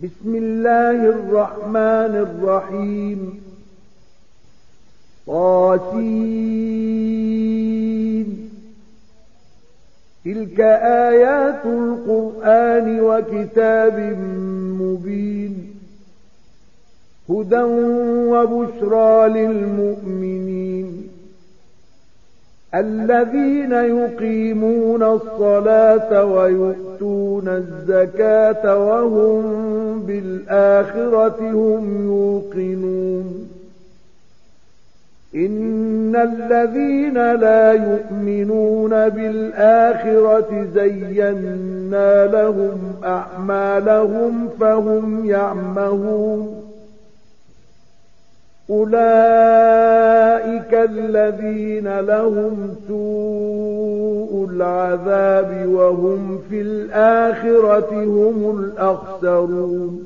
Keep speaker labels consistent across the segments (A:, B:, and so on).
A: بسم الله الرحمن الرحيم. طاسين. تلك آيات القرآن وكتاب مبين، هدى وبشرى للمؤمنين الذين يقيمون الصلاة ويؤتون الزكاة وهم بالآخرة هم يوقنون. إن الذين لا يؤمنون بالآخرة زينا لهم أعمالهم فهم يعمهون. أولئك الذين لهم سوء العذاب وهم في الآخرة هم الأخسرون.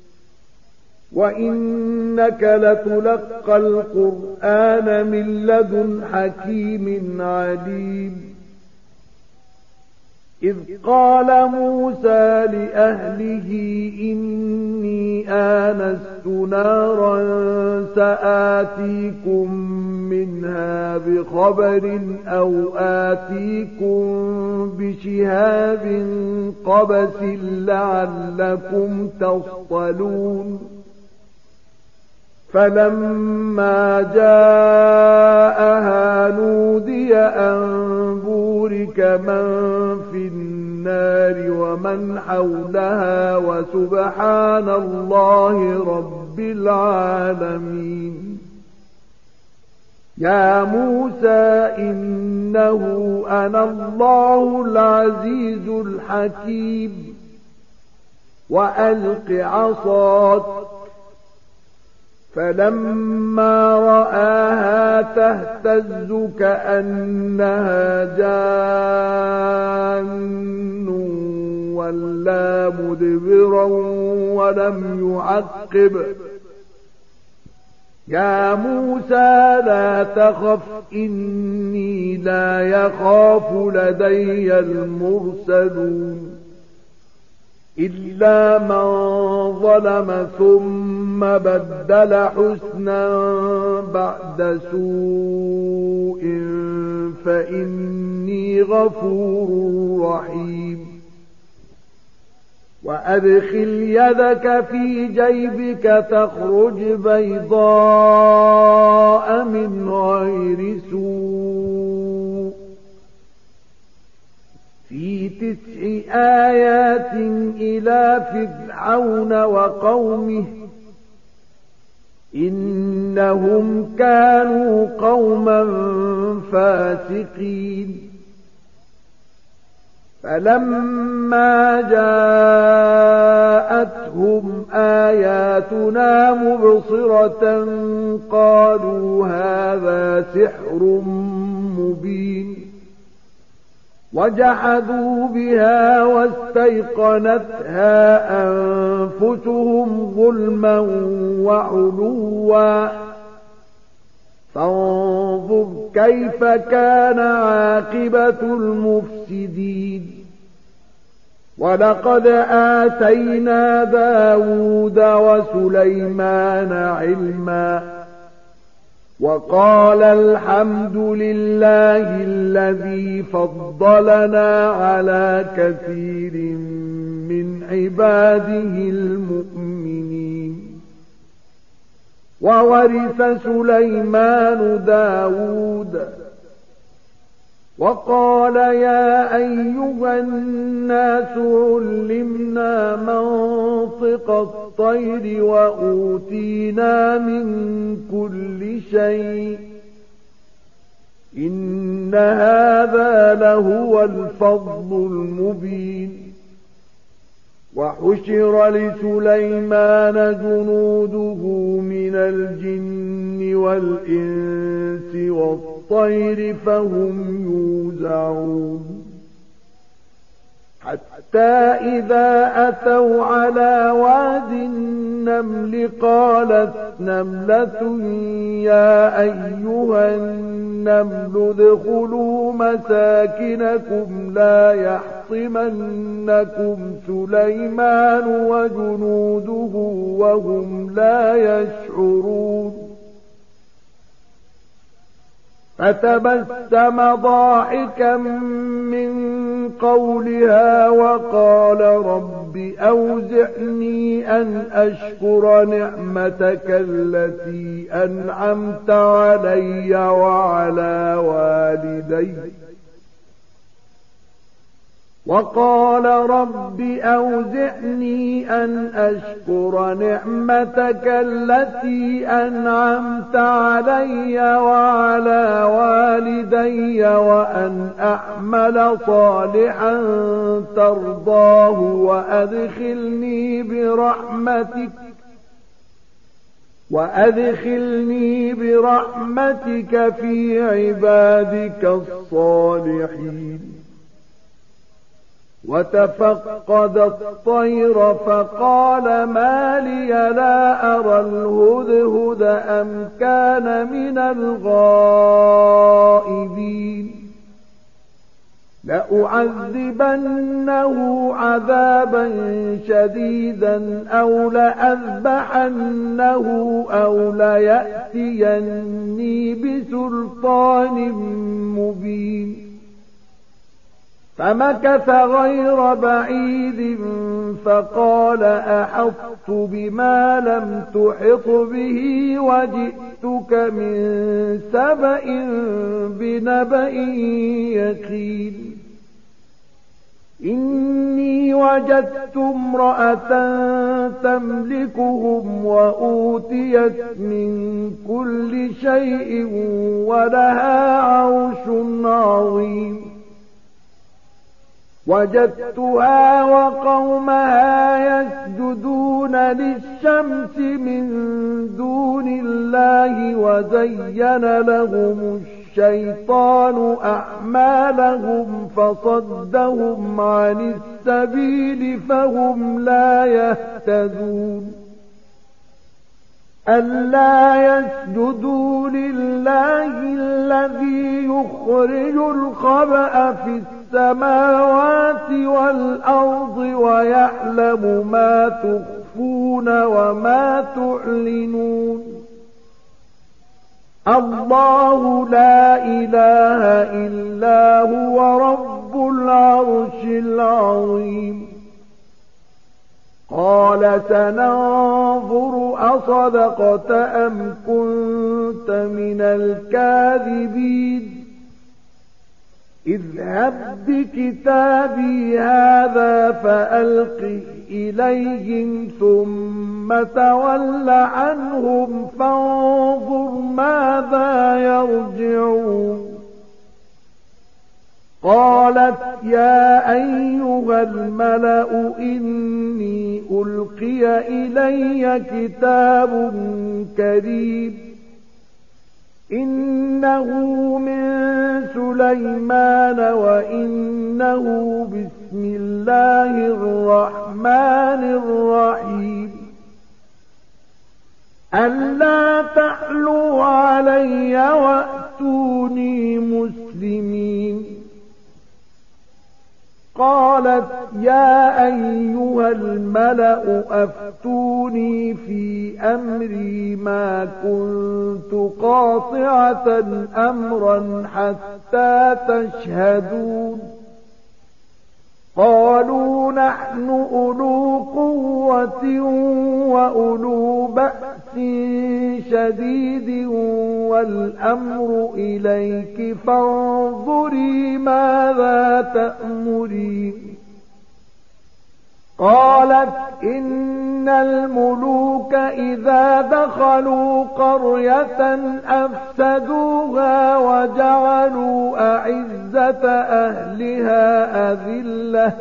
A: وإنك لتلقى القرآن من لدن حكيم عليم. إذ قال موسى لأهله إني آنست نارا سآتيكم منها بخبر أو آتيكم بشهاب قبس لعلكم تصطلون. فلما جاءها نودي أن بورك من في النار ومن حولها وسبحان الله رب العالمين. يا موسى إنه أنا الله العزيز الحكيم. وألق عصاك. فلما رآها تهتز كأنها جان ولا مدبرا ولم يعقب. يا موسى لا تخف إني لا يخاف لدي المرسلون. إلا من ظلم ثم بدل حسنا بعد سوء فإني غفور رحيم. وأدخل يدك في جيبك تخرج بيضاء من غير سوء في 9 آيات إلى فرعون وقومه إنهم كانوا قوما فاسقين. فلما جاءتهم آياتنا مبصرة قالوا هذا سحر مبين. وجحدوا بها واستيقنتها أنفسهم ظلما وعلوا. فانظر كيف كان عاقبة المفسدين. ولقد آتينا داود وسليمان علما. وقال الحمد لله الذي فضلنا على كثير من عباده المؤمنين. وورث سليمان داود. وقال يا أيها الناس علمنا منطق الطير وأوتينا من كل شيء إن هذا لهو الفضل المبين. وحشر لسليمان جنوده من الجن والإنس والطير فهم يوزعون. حتى إذا أتوا على واد النمل قالت نملة يا أيها النمل ادخلوا مساكنكم لا يحطمنكم سليمان وجنوده وهم لا يشعرون فتبسم ضاحكا من قولها وقال رب أوزعني أن أشكر نعمتك التي أنعمت علي وعلى والدي وقال رب أوزعني أن أشكر نعمتك التي أنعمت علي وعلى والدي وأن أعمل صالحا ترضاه وأدخلني برحمتك في عبادك الصالحين وتفقد الطير فقال ما لي لا أرى الهدهد أم كان من الغائبين لأعذبنه عذابا شديدا أو لأذبحنه أو ليأتيني بسلطان مبين فمكث غير بعيد فقال أحطت بما لم تحط به وجئتك من سبأ بنبأ يقين إني وجدت امرأة تملكهم وأوتيت من كل شيء ولها عرش عظيم وجدتها وقومها يسجدون للشمس من دون الله وزين لهم الشيطان أعمالهم فصدهم عن السبيل فهم لا يهتدون ألا يسجدوا لله الذي يخرج الخبأ في السماوات والأرض ويعلم ما تخفون وما تعلنون الله لا إله إلا هو رب العرش العظيم قال سننظر أصدقت أم كنت من الكاذبين اذهب بكتابي هذا فألقه إليهم ثم تول عنهم فانظر ماذا يرجعون قالت يا أيها الملأ إني ألقي إلي كتاب كريم إنه من سليمان وإنه بسم الله الرحمن الرحيم ألا تعلوا علي وأتوني مسلمين قالت يا أيها الملأ أفتوني في أمري ما كنت قاطعة أمرا حتى تشهدون قالوا نحن أولو قوة وأولو بأس شديد والأمر إليك فانظري ماذا تأمرين قالت إن الملوك إذا دخلوا قرية أفسدوها وجعلوا أعزة أهلها أذلة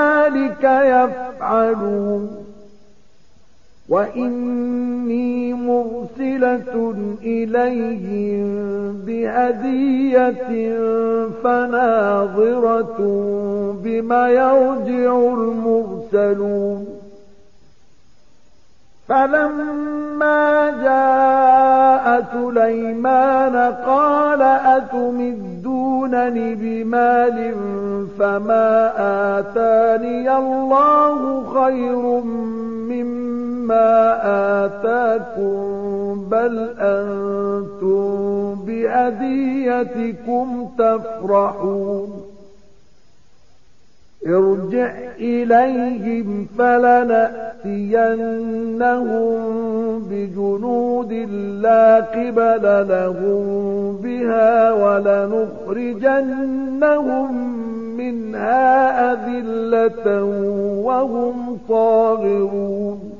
A: وكذلك يفعلون وإني مرسلة إليهم بهدية فناظرة بما يرجع المرسلون فلما جاء سليمان قال أتمدونني بمال فما آتاني الله خير مما آتاكم بل أنتم بهديتكم تفرحون ارجع إليهم فلنأتينهم بجنود لا قبل لهم بها ولنخرجنهم منها أذلة وهم صاغرون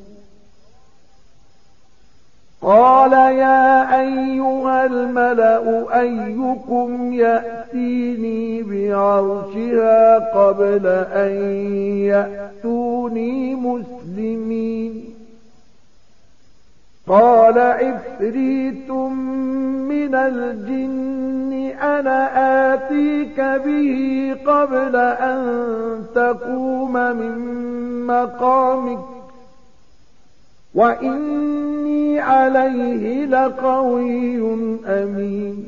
A: قال يا أيها الملأ أيكم يأتيني بعرشها قبل أن يأتوني مسلمين قال عفريت من الجن أنا آتيك به قبل أن تقوم من مقامك وإني عليه لقوي أمين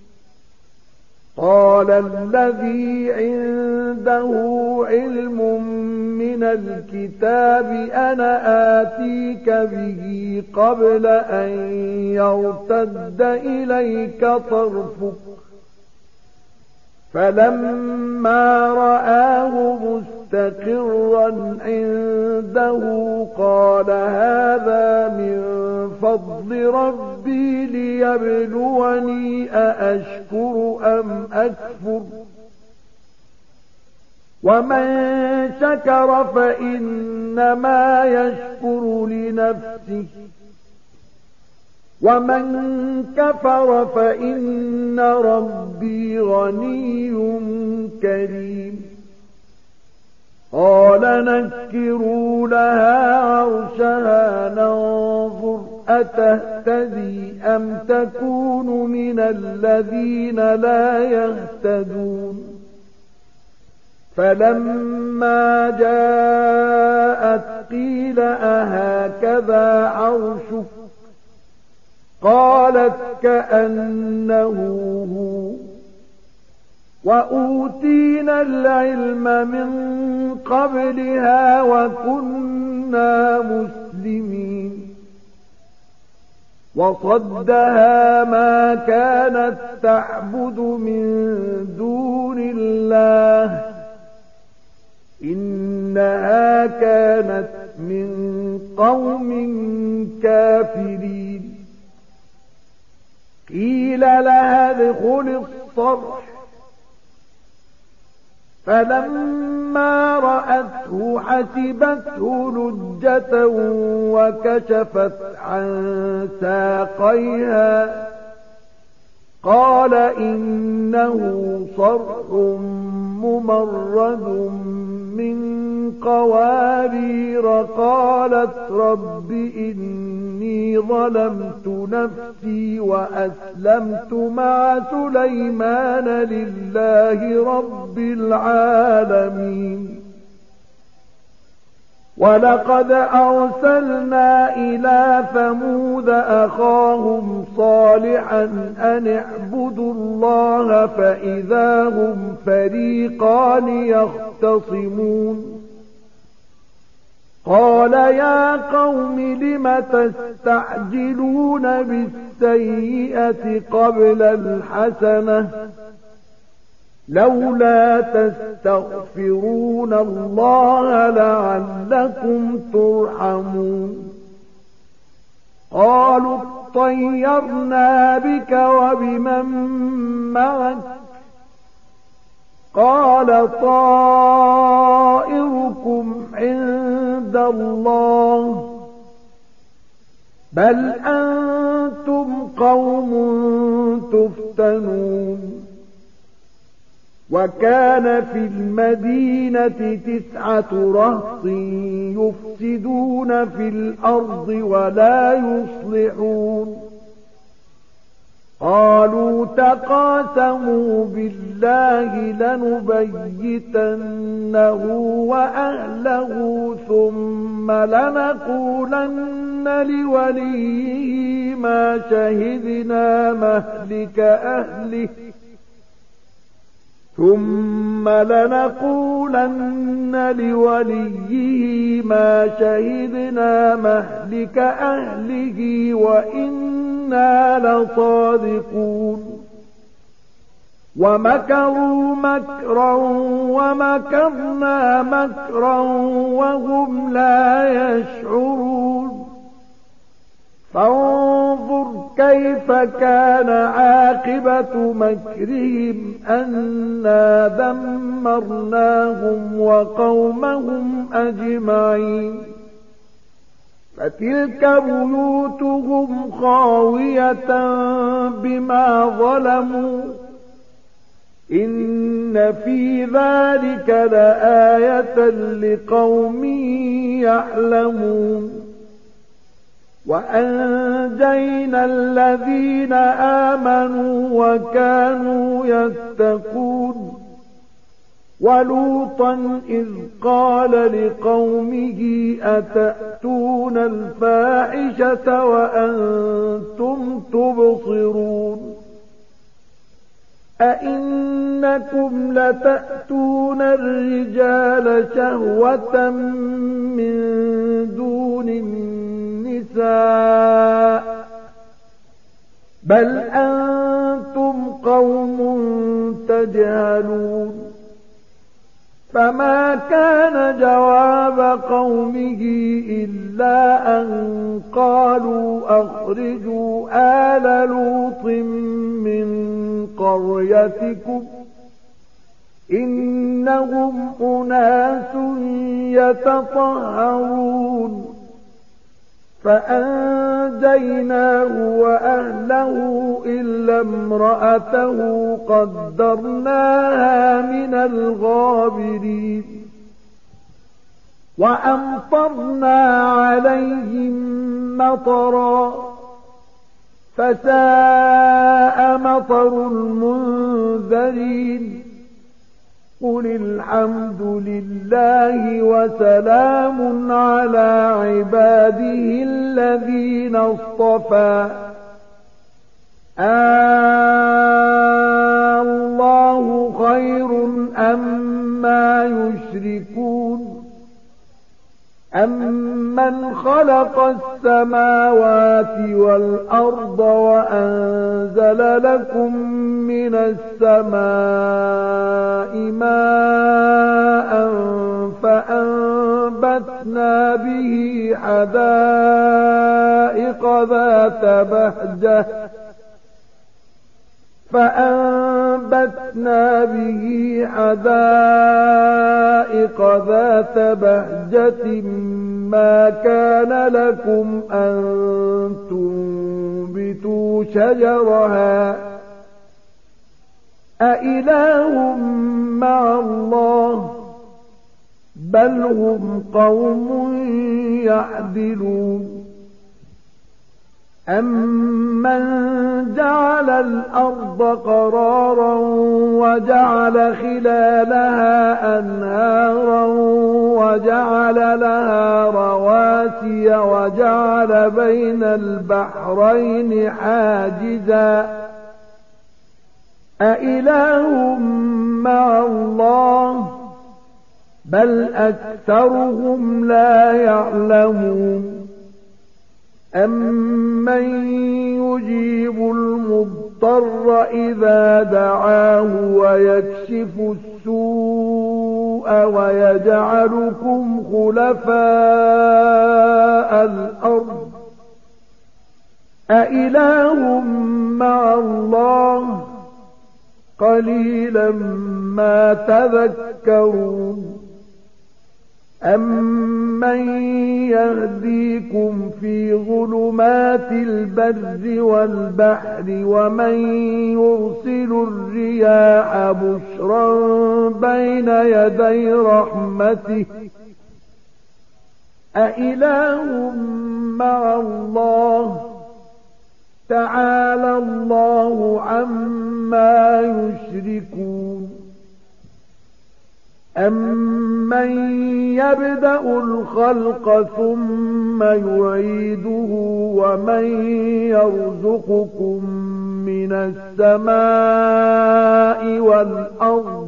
A: قال الذي عنده علم من الكتاب أنا آتيك به قبل أن يرتد إليك طرفك فلما رآه مستقرا عنده قال هذا من فضل ربي ليبلوني أأشكر أم أكفر ومن شكر فإنما يشكر لنفسه ومن كفر فإن ربي غني كريم قال نكروا لها عرشها ننظر أتهتدي أم تكون من الذين لا يهتدون فلما جاءت قيل أهكذا عرشك قالت كأنه هو وأوتينا العلم من قبلها وكنا مسلمين وصدها ما كانت تعبد من دون الله إنها كانت من قوم كافرين قيل لها ادخل الصرح فلما رأته حسبته لجة وكشفت عن ساقيها قال إنه صرح ممرد من قوارير قالت رب إني ظلمت نفسي وأسلمت مع سليمان لله رب العالمين ولقد أرسلنا إلى ثمود أخاهم صالحا أن اعبدوا الله فإذا هم فريقان يختصمون قال يا قوم لم تستعجلون بالسيئة قبل الحسنة لولا تستغفرون الله لعلكم ترحمون قالوا اطيرنا بك وبمن معك قال طائركم عند الله بل أنتم قوم تفتنون وكان في المدينة 9 رهط يفسدون في الأرض ولا يصلحون قالوا تقاسموا بالله لنبيتنه وأهله ثم لنقولن لوليه ما شهدنا مهلك أهله وإنا لصادقون ومكروا مكرا ومكرنا مكرا وهم لا يشعرون فانظر كيف كان عاقبة مكرهم أنا دمرناهم وقومهم أجمعين فتلك بيوتهم خاوية بما ظلموا إن في ذلك لآية لقوم يعلمون وأنجينا الذين آمنوا وكانوا يتقون ولوطا إذ قال لقومه أتأتون الفاحشة وأنتم تبصرون أئنكم لتأتون الرجال شهوة من دون النساء بل أنتم قوم تجهلون فما كان جواب قومه إلا أن قالوا أخرجوا آل لوط من قريتكم إنهم أناس يتطهرون فأنجيناه وأهله إلا امرأته قدرناها من الغابرين وأمطرنا عليهم مطرا فساء مطر المنذرين قل الحمد لله وسلام على عباده الذين اصطفى الله خير أما يشركون أمن خلق السماوات والأرض وأنزل لكم من السماء ماء فأنبتنا به حدائق ذات بهجة ما كان لكم أن تنبتوا شجرها أإله مع الله بل هم قوم يعدلون أمن جعل الأرض قرارا وجعل خلالها أنهارا وجعل لها رواسي وجعل بين البحرين حاجزا أإله مع الله بل أكثرهم لا يعلمون أمن يجيب المضطر إذا دعاه ويكشف السوء ويجعلكم خلفاء الأرض أإله مع الله قليلا ما تذكرون أَمَّن يَهْدِيكُمْ فِي ظُلُمَاتِ الْبَرِّ وَالْبَحْرِ وَمَن يُرْسِلُ الرِّيَاحَ بُشْرًا بَيْنَ يَدَيْ رَحْمَتِهِ أَإِلَٰهٌ مَّعَ اللَّهِ تَعَالَى اللَّهُ عَمَّا يُشْرِكُونَ أَمَّن يَبْدَأُ الْخَلْقَ ثُمَّ يُعِيدُهُ وَمَن يَرْزُقُكُم مِّنَ السَّمَاءِ وَالْأَرْضِ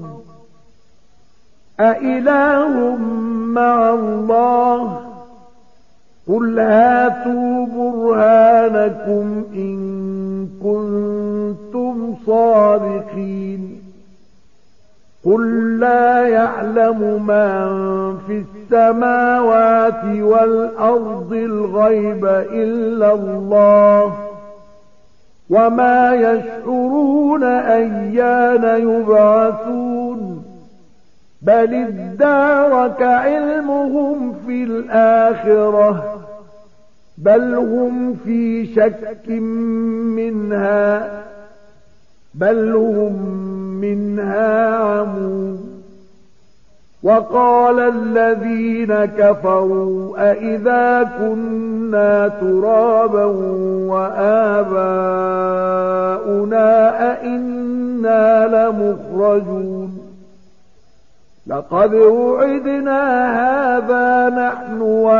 A: أَإِلَٰهٌ مَّعَ اللَّهِ قُلْ هَاتُوا بُرْهَانَكُمْ إِن كُنتُمْ صَادِقِينَ قُل لَّا يَعْلَمُ مَن فِي السَّمَاوَاتِ وَالْأَرْضِ الْغَيْبَ إِلَّا اللَّهُ وَمَا يَشْعُرُونَ أَيَّانَ يُبْعَثُونَ بَلِ ادَّارَكَ عِلْمُهُمْ فِي الْآخِرَةِ بَلْ هُمْ فِي شَكٍّ مِّنْهَا بَلْ هُمْ مِنْهَا عَمُونَ وَقَالَ الَّذِينَ كَفَرُوا أَإِذَا كُنَّا تُرَابًا وَآبَاؤُنَا أَإِنَّا لَمُخْرَجُونَ لَقَدْ وُعِدْنَا هَذَا نَحْنُ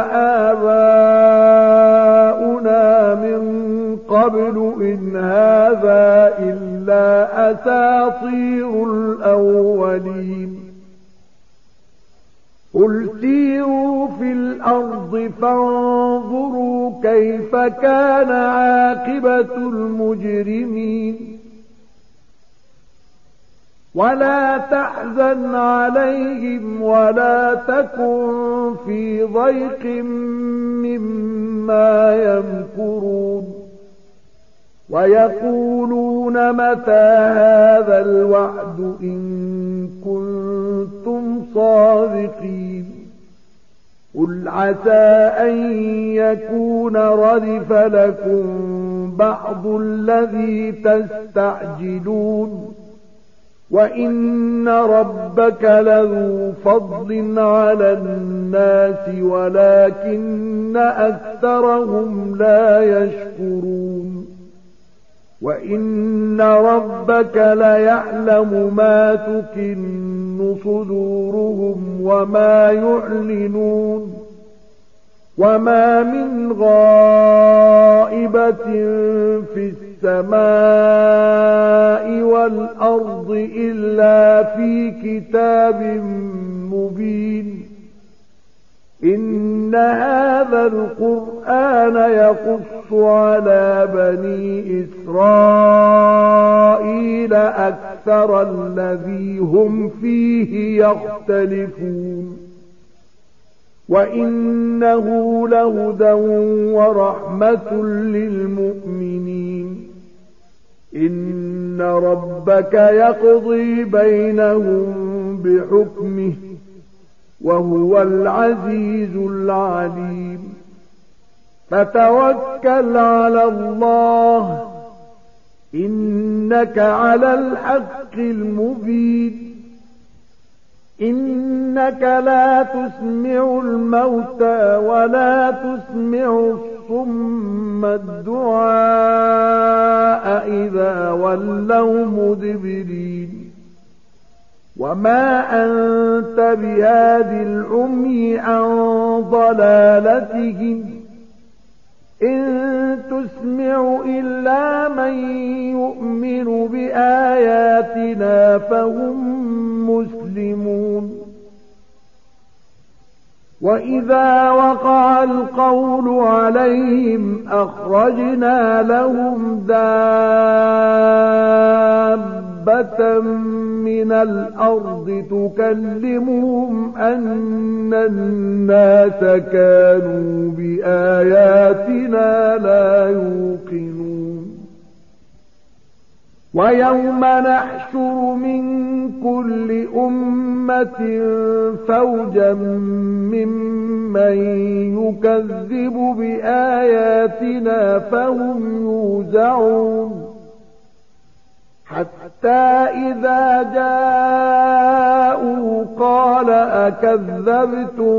A: وَآبَاؤُنَا مِنْ قَبْلُ إِنْ هَذَا إِلَّا أَسَاطِيرُ الْأَوَّلِينَ قُلْ سِيرُوا فِي الْأَرْضِ فَانظُرُوا كَيْفَ كَانَ عَاقِبَةُ الْمُجْرِمِينَ وَلَا تَحْزَنْ عَلَيْهِمْ وَلَا تَكُنْ فِي ضَيْقٍ مِّمَّا يَمْكُرُونَ وَيَقُولُونَ مَتَى هَذَا الْوَعْدُ إِن كُنتُمْ صَادِقِينَ قُلْ عَسَىٰ أَن يَكُونَ رَدِفَ لَكُم بَعْضُ الَّذِي تَسْتَعْجِلُونَ وَإِنَّ رَبَّكَ لَذُو فَضْلٍ عَلَى النَّاسِ وَلَكِنَّ أَكْثَرَهُمْ لَا يَشْكُرُونَ وَإِنَّ رَبَّكَ لَيَعْلَمُ مَا تُكِنُّ صُدُورُهُمْ وَمَا يُعْلِنُونَ وَمَا مِنْ غَائِبَةٍ فِي السَّمَاءِ وَالْأَرْضِ إِلَّا فِي كِتَابٍ مُبِينٍ إِنَّ هَذَا الْقُرْآنَ يَقُصُّ عَلَى بَنِي إِسْرَائِيلَ أَكْثَرَ الَّذِي هُمْ فِيهِ يَخْتَلِفُونَ وَإِنَّهُ لَهُدًى وَرَحْمَةٌ لِّلْمُؤْمِنِينَ إِنَّ رَبَّكَ يَقْضِي بَيْنَهُم بِحُكْمِهِ وَهُوَ الْعَزِيزُ الْعَلِيمُ فَتَوَكَّلْ عَلَى اللَّهِ إِنَّكَ عَلَى الْحَقِّ الْمُبِينِ إِنَّكَ لا تسمع الموتى ولا تسمع الصم الدعاء إذا ولوا مدبرين وما أنت بهاد العمي عن ضلالتهم إن تسمع إلا من يؤمن بآياتنا فهم مسلمون وإذا وقع القول عليهم أخرجنا لهم دابة من الأرض تكلمهم أن الناس كانوا بآياتنا لا يوقنون ويوم نحشر من كل أمة فوجا ممن يكذب بآياتنا فهم يوزعون حتى إذا جاءوا قال أكذبتم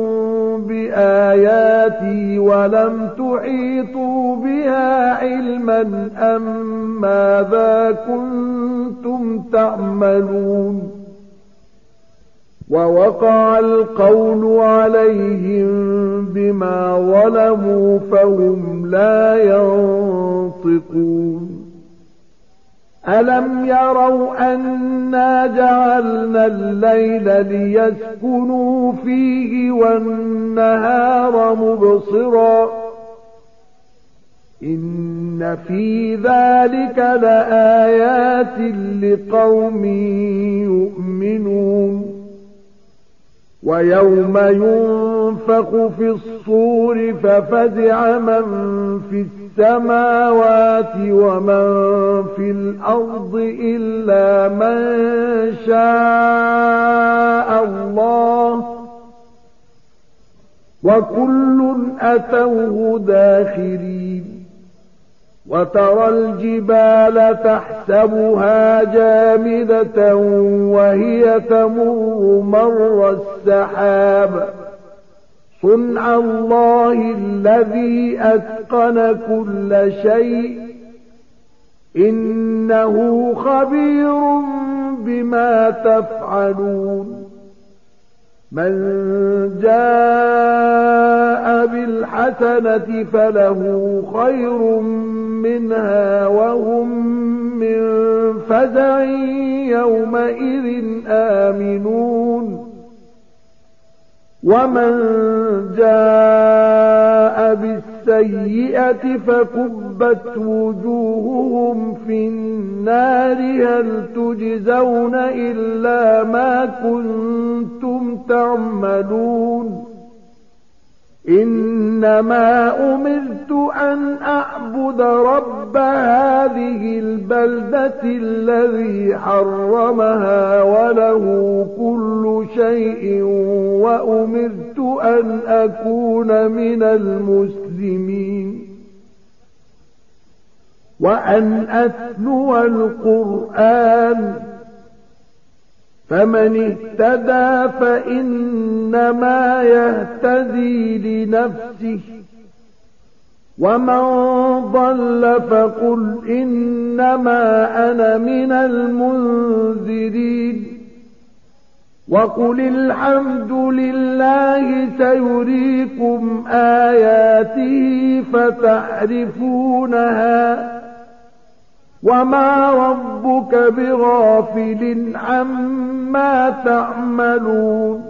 A: بآياتي ولم تحيطوا بها علما أم ماذا كنتم تعملون ووقع القول عليهم بما ظلموا فهم لا ينطقون ألم يروا أنا جعلنا الليل ليسكنوا فيه والنهار مبصرا إن في ذلك لآيات لقوم يؤمنون ويوم ينفخ في الصور ففزع من في السماوات ومن في الأرض إلا من شاء الله وكل أتوه داخرين وترى الجبال تحسبها جامدة وهي تمر مر السحاب صنع الله الذي أتقن كل شيء إنه خبير بما تفعلون من جاء بالحسنة فله خير منها وهم من فزع يومئذ آمنون ومن جاء بالسيئة فكبت وجوههم في النار هل تجزون إلا ما كنتم تعملون إنما أمرت أن أعبد رب هذه البلدة الذي حرمها وله كل شيء وأمرت أن أكون من المسلمين وأن أتلو القرآن فمن اهتدى فإنما يهتدي لنفسه ومن ضل فقل إنما أنا من المنذرين وقل الحمد لله سيريكم آياته فتعرفونها وما ربك بغافل عما تعملون